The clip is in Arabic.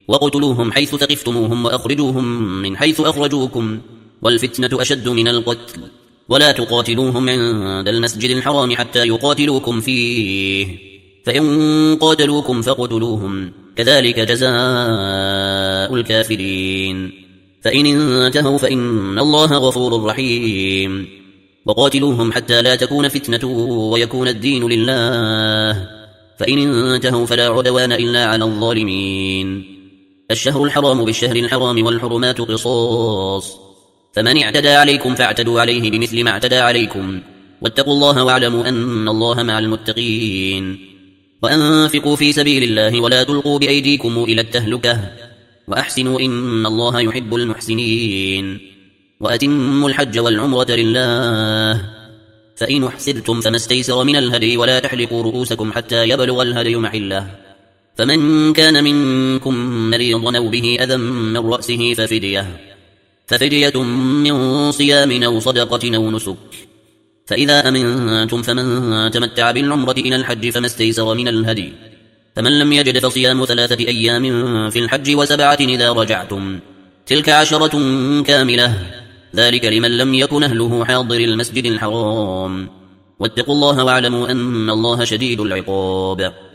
وقتلوهم حيث ثقفتموهم وأخرجوهم من حيث أخرجوكم والفتنة أشد من القتل ولا تقاتلوهم عند المسجد الحرام حتى يقاتلوكم فيه فإن قاتلوكم فاقتلوهم كذلك جزاء الكافرين فإن انتهوا فإن الله غفور رحيم وقاتلوهم حتى لا تكون فتنة ويكون الدين لله فإن انتهوا فلا عدوان إلا على الظالمين الشهر الحرام بالشهر الحرام والحرمات قصاص فمن اعتدى عليكم فاعتدوا عليه بمثل ما اعتدى عليكم واتقوا الله واعلموا أن الله مع المتقين وأنفقوا في سبيل الله ولا تلقوا بأيديكم إلى التهلكة وأحسنوا إن الله يحب المحسنين وأتموا الحج والعمرة لله فإن احسرتم فما استيسر من الهدي ولا تحلقوا رؤوسكم حتى يبلغ الهدي محله فمن كان منكم مريضا أو به أذى من رأسه ففدية من صيام أو صدقة أو نسك فإذا أمنتم فمن تمتع بالعمرة إلى الحج فما استيسر من الهدي فمن لم يجد فصيام 3 أيام في الحج و7 إذا رجعتم تلك 10 كاملة ذلك لمن لم يكن أهله حاضر المسجد الحرام واتقوا الله واعلموا أن الله شديد العقاب